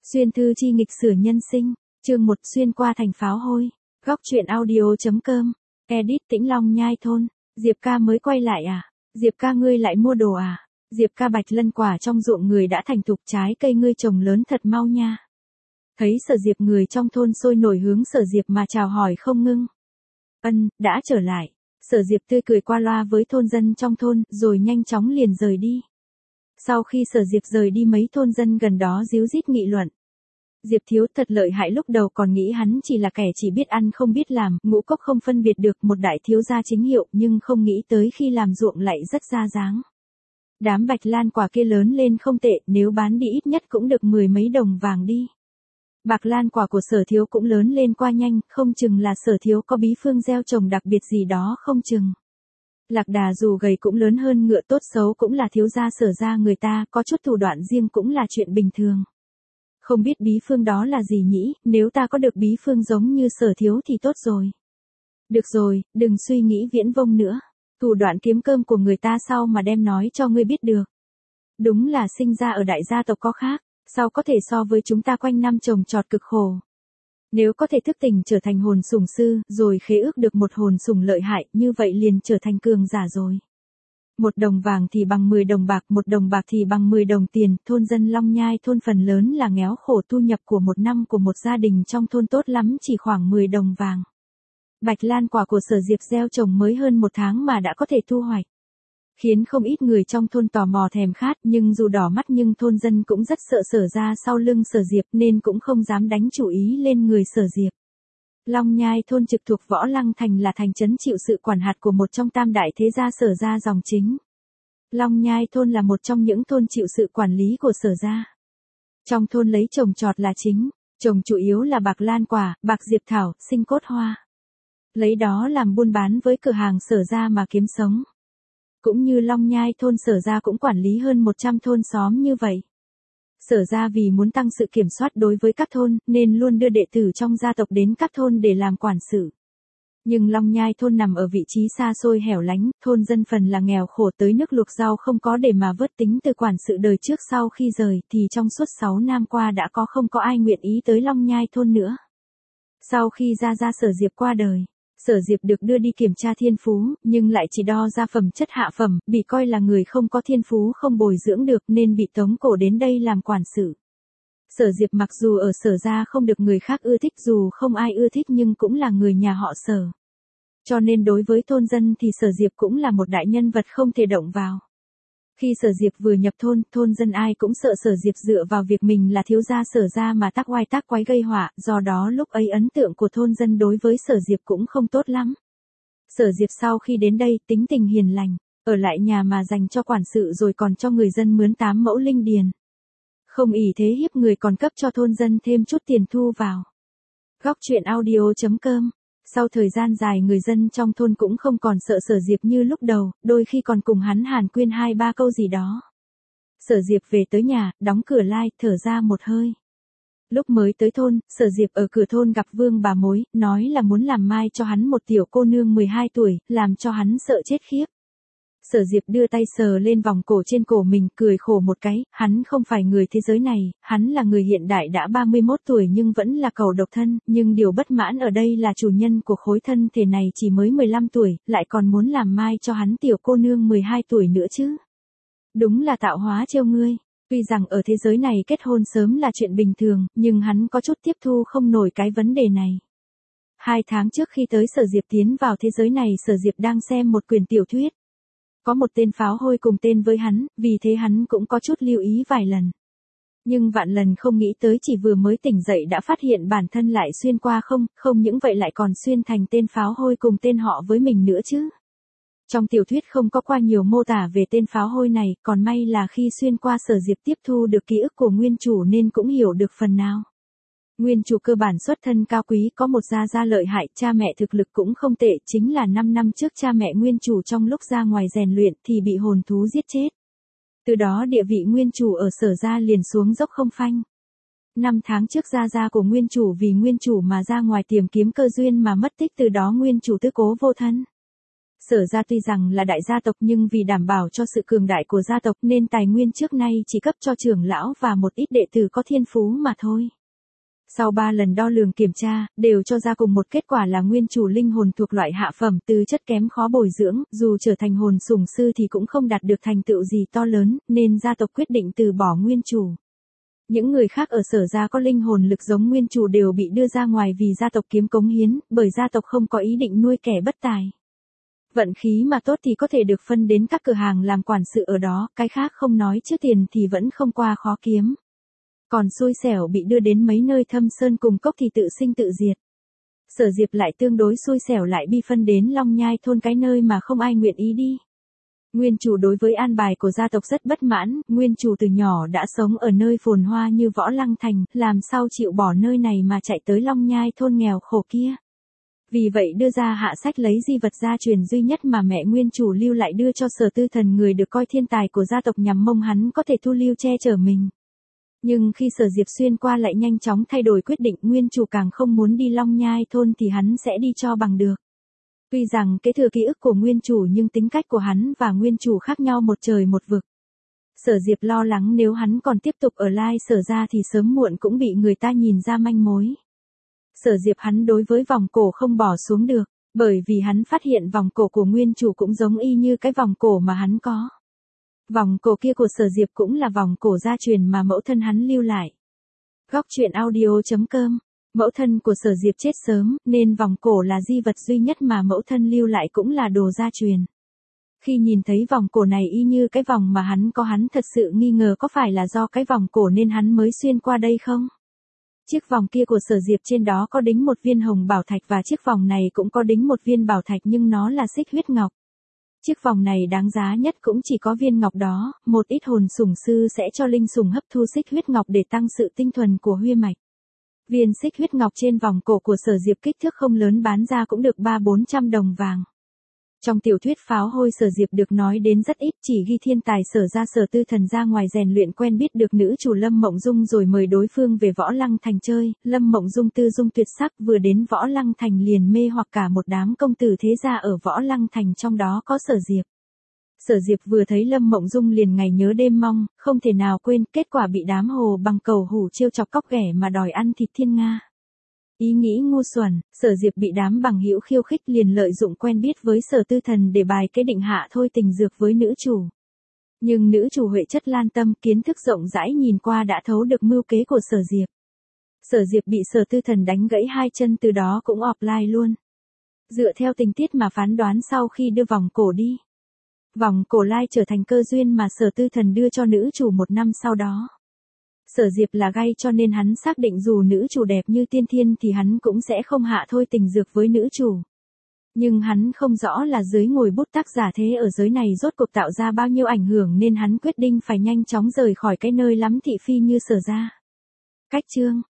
Xuyên thư chi nghịch sửa nhân sinh, chương 1 xuyên qua thành pháo hôi, góc truyện audio.com, edit Tĩnh Long Nhai thôn, Diệp ca mới quay lại à? Diệp ca ngươi lại mua đồ à? Diệp ca bạch lân quả trong ruộng người đã thành thục trái cây ngươi trồng lớn thật mau nha. Thấy Sở Diệp người trong thôn sôi nổi hướng Sở Diệp mà chào hỏi không ngưng. Đã trở lại. Sở Diệp tươi cười qua loa với thôn dân trong thôn rồi nhanh chóng liền rời đi. Sau khi Sở Diệp rời đi mấy thôn dân gần đó díu dít nghị luận. Diệp thiếu thật lợi hại, lúc đầu còn nghĩ hắn chỉ là kẻ chỉ biết ăn không biết làm, ngũ cốc không phân biệt được, một đại thiếu gia chính hiệu, nhưng không nghĩ tới khi làm ruộng lại rất ra dáng. Đám bạch lan quả kia lớn lên không tệ, nếu bán đi ít nhất cũng được 10 mấy đồng vàng đi. Bạc lan quả của Sở thiếu cũng lớn lên qua nhanh, không chừng là Sở thiếu có bí phương gieo trồng đặc biệt gì đó không chừng. Lạc đà dù gầy cũng lớn hơn ngựa, tốt xấu cũng là thiếu gia Sở gia người ta, có chút thủ đoạn riêng cũng là chuyện bình thường. Không biết bí phương đó là gì nhỉ, nếu ta có được bí phương giống như Sở thiếu thì tốt rồi. Được rồi, đừng suy nghĩ viễn vông nữa. Thủ đoạn kiếm cơm của người ta sao mà đem nói cho ngươi biết được. Đúng là sinh ra ở đại gia tộc có khác, sao có thể so với chúng ta quanh năm trồng trọt cực khổ. Nếu có thể thức tỉnh trở thành hồn sủng sư, rồi khế ước được một hồn sủng lợi hại, như vậy liền trở thành cường giả rồi. 1 đồng vàng thì bằng 10 đồng bạc, 1 đồng bạc thì bằng 10 đồng tiền, thôn dân Long Nhai thôn phần lớn là nghèo khổ, thu nhập của một năm của một gia đình trong thôn tốt lắm chỉ khoảng 10 đồng vàng. Bạch lan quả của Sở Diệp gieo trồng mới hơn 1 tháng mà đã có thể thu hoạch. Khiến không ít người trong thôn tò mò thèm khát, nhưng dù đỏ mắt nhưng thôn dân cũng rất sợ Sở ra sau lưng Sở Diệp nên cũng không dám đánh chủ ý lên người Sở Diệp. Long Nhai thôn trực thuộc Võ Lăng Thành là thành trấn chịu sự quản hạt của một trong tam đại thế gia Sở gia dòng chính. Long Nhai thôn là một trong những thôn chịu sự quản lý của Sở gia. Trong thôn lấy trồng trọt là chính, trồng chủ yếu là bạc lan quả, bạc diệp thảo, sinh cốt hoa. Lấy đó làm buôn bán với cửa hàng Sở gia mà kiếm sống. Cũng như Long Nhai thôn Sở gia cũng quản lý hơn 100 thôn xóm như vậy. Sở gia vì muốn tăng sự kiểm soát đối với các thôn, nên luôn đưa đệ tử trong gia tộc đến các thôn để làm quản sự. Nhưng Long Nhai thôn nằm ở vị trí xa xôi hẻo lánh, thôn dân phần là nghèo khổ tới nước luộc rau không có để mà vớt, tính từ quản sự đời trước sau khi rời thì trong suốt 6 năm qua đã không có ai nguyện ý tới Long Nhai thôn nữa. Sau khi gia gia Sở Diệp qua đời, Sở Diệp được đưa đi kiểm tra thiên phú, nhưng lại chỉ đo ra phẩm chất hạ phẩm, bị coi là người không có thiên phú không bồi dưỡng được nên bị tống cổ đến đây làm quản sự. Sở Diệp mặc dù ở Sở gia không được người khác ưa thích, dù không ai ưa thích nhưng cũng là người nhà họ Sở. Cho nên đối với thôn dân thì Sở Diệp cũng là một đại nhân vật không thể động vào. Khi Sở Diệp vừa nhập thôn, thôn dân ai cũng sợ Sở Diệp dựa vào việc mình là thiếu gia Sở gia mà tác oai tác quái gây họa, do đó lúc ấy ấn tượng của thôn dân đối với Sở Diệp cũng không tốt lắm. Sở Diệp sau khi đến đây tính tình hiền lành, ở lại nhà mà dành cho quản sự rồi còn cho người dân mướn 8 mẫu linh điền. Không ỷ thế hiếp người còn cấp cho thôn dân thêm chút tiền thu vào. Góc truyện audio.com. Sau thời gian dài người dân trong thôn cũng không còn sợ Sở Diệp như lúc đầu, đôi khi còn cùng hắn hàn huyên 2-3 câu gì đó. Sở Diệp về tới nhà, đóng cửa lai, thở ra một hơi. Lúc mới tới thôn, Sở Diệp ở cửa thôn gặp Vương bà mối, nói là muốn làm mai cho hắn một tiểu cô nương 12 tuổi, làm cho hắn sợ chết khiếp. Sở Diệp đưa tay sờ lên vòng cổ trên cổ mình, cười khổ một cái, hắn không phải người thế giới này, hắn là người hiện đại đã 31 tuổi nhưng vẫn là cẩu độc thân, nhưng điều bất mãn ở đây là chủ nhân của khối thân thể này chỉ mới 15 tuổi, lại còn muốn làm mai cho hắn tiểu cô nương 12 tuổi nữa chứ. Đúng là tạo hóa trêu ngươi. Tuy rằng ở thế giới này kết hôn sớm là chuyện bình thường, nhưng hắn có chút tiếp thu không nổi cái vấn đề này. 2 tháng trước khi tới Sở Diệp tiến vào thế giới này, Sở Diệp đang xem một quyển tiểu thuyết. Có một tên pháo hôi cùng tên với hắn, vì thế hắn cũng có chút lưu ý vài lần. Nhưng vạn lần không nghĩ tới chỉ vừa mới tỉnh dậy đã phát hiện bản thân lại xuyên qua không những vậy lại còn xuyên thành tên pháo hôi cùng tên họ với mình nữa chứ. Trong tiểu thuyết không có qua nhiều mô tả về tên pháo hôi này, còn may là khi xuyên qua Sở Diệp tiếp thu được ký ức của nguyên chủ nên cũng hiểu được phần nào. Nguyên chủ cơ bản xuất thân cao quý, có một gia lợi hại, cha mẹ thực lực cũng không tệ, chính là 5 năm trước cha mẹ nguyên chủ trong lúc ra ngoài rèn luyện thì bị hồn thú giết chết. Từ đó địa vị nguyên chủ ở Sở gia liền xuống dốc không phanh. 5 tháng trước gia của nguyên chủ vì nguyên chủ mà ra ngoài tìm kiếm cơ duyên mà mất tích, từ đó nguyên chủ tứ cố vô thân. Sở gia tuy rằng là đại gia tộc nhưng vì đảm bảo cho sự cường đại của gia tộc nên tài nguyên trước nay chỉ cấp cho trưởng lão và một ít đệ tử có thiên phú mà thôi. Sau 3 lần đo lường kiểm tra, đều cho ra cùng một kết quả là nguyên chủ linh hồn thuộc loại hạ phẩm, tư chất kém khó bồi dưỡng, dù trở thành hồn sủng sư thì cũng không đạt được thành tựu gì to lớn, nên gia tộc quyết định từ bỏ nguyên chủ. Những người khác ở sở gia có linh hồn lực giống nguyên chủ đều bị đưa ra ngoài vì gia tộc kiếm cống hiến, bởi gia tộc không có ý định nuôi kẻ bất tài. Vận khí mà tốt thì có thể được phân đến các cửa hàng làm quản sự ở đó, cái khác không nói chứ tiền thì vẫn không qua khó kiếm. Còn xui xẻo bị đưa đến mấy nơi thâm sơn cùng cốc thì tự sinh tự diệt. Sở Diệp lại tương đối xui xẻo lại bị phân đến Long Nhai thôn, cái nơi mà không ai nguyện ý đi. Nguyên chủ đối với an bài của gia tộc rất bất mãn, nguyên chủ từ nhỏ đã sống ở nơi phồn hoa như Võ Lăng Thành, làm sao chịu bỏ nơi này mà chạy tới Long Nhai thôn nghèo khổ kia. Vì vậy đưa ra hạ sách lấy di vật gia truyền duy nhất mà mẹ nguyên chủ lưu lại đưa cho Sở Tư Thần, người được coi thiên tài của gia tộc, nhằm mong hắn có thể thu lưu che chở mình. Nhưng khi Sở Diệp xuyên qua lại nhanh chóng thay đổi quyết định, nguyên chủ càng không muốn đi Long Nhai thôn thì hắn sẽ đi cho bằng được. Tuy rằng kế thừa ký ức của nguyên chủ nhưng tính cách của hắn và nguyên chủ khác nhau một trời một vực. Sở Diệp lo lắng nếu hắn còn tiếp tục ở lai Sở gia thì sớm muộn cũng bị người ta nhìn ra manh mối. Sở Diệp hắn đối với vòng cổ không bỏ xuống được, bởi vì hắn phát hiện vòng cổ của nguyên chủ cũng giống y như cái vòng cổ mà hắn có. Vòng cổ kia của Sở Diệp cũng là vòng cổ gia truyền mà mẫu thân hắn lưu lại. Góc truyện audio.com. Mẫu thân của Sở Diệp chết sớm, nên vòng cổ là di vật duy nhất mà mẫu thân lưu lại, cũng là đồ gia truyền. Khi nhìn thấy vòng cổ này y như cái vòng mà hắn có, hắn thật sự nghi ngờ có phải là do cái vòng cổ nên hắn mới xuyên qua đây không? Chiếc vòng kia của Sở Diệp trên đó có đính một viên hồng bảo thạch và chiếc vòng này cũng có đính một viên bảo thạch nhưng nó là xích huyết ngọc. Chiếc vòng này đáng giá nhất cũng chỉ có viên ngọc đó, một ít hồn sủng sư sẽ cho linh sủng hấp thu xích huyết ngọc để tăng sự tinh thuần của huyết mạch. Viên xích huyết ngọc trên vòng cổ của Sở Diệp kích thước không lớn, bán ra cũng được 300-400 đồng vàng. Trong tiểu thuyết Pháo Hôi, Sở Diệp được nói đến rất ít, chỉ ghi thiên tài Sở gia Sở Tư Thần ra ngoài rèn luyện quen biết được nữ chủ Lâm Mộng Dung rồi mời đối phương về Võ Lăng Thành chơi. Lâm Mộng Dung tư dung tuyệt sắc, vừa đến Võ Lăng Thành liền mê hoặc cả một đám công tử thế gia ở Võ Lăng Thành, trong đó có Sở Diệp. Sở Diệp vừa thấy Lâm Mộng Dung liền ngày nhớ đêm mong, không thể nào quên, kết quả bị đám hồ bằng cầu hủ trêu chọc cóc ghẻ mà đòi ăn thịt thiên nga. Ý nghĩ ngu xuẩn, Sở Diệp bị đám bằng hữu khiêu khích liền lợi dụng quen biết với Sở Tư Thần để bài kế định hạ thôi tình dược với nữ chủ. Nhưng nữ chủ huệ chất lan tâm, kiến thức rộng rãi, nhìn qua đã thấu được mưu kế của Sở Diệp. Sở Diệp bị Sở Tư Thần đánh gãy 2 chân, từ đó cũng offline luôn. Dựa theo tình tiết mà phán đoán, sau khi đưa vòng cổ đi, vòng cổ lai trở thành cơ duyên mà Sở Tư Thần đưa cho nữ chủ 1 năm sau đó. Sở Diệp là gay cho nên hắn xác định dù nữ chủ đẹp như tiên thiên thì hắn cũng sẽ không hạ thôi tình dược với nữ chủ. Nhưng hắn không rõ là dưới ngòi bút tác giả thế ở giới này rốt cuộc tạo ra bao nhiêu ảnh hưởng, nên hắn quyết định phải nhanh chóng rời khỏi cái nơi lắm thị phi như Sở gia. Cách chương